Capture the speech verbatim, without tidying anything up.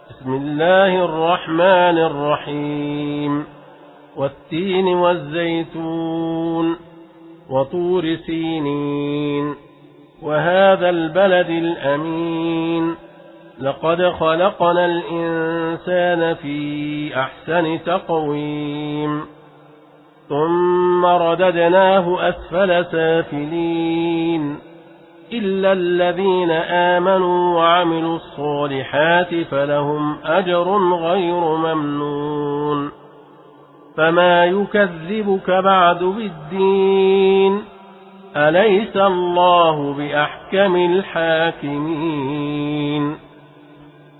بسم الله الرحمن الرحيم والتين والزيتون وطور سينين وهذا البلد الأمين لقد خلقنا الإنسان في أحسن تقويم ثم رددناه أسفل سافلين إلا الذين آمنوا وعملوا الصالحات فلهم أجر غير ممنون فما يكذبك بعد بالدين أليس الله بأحكم الحاكمين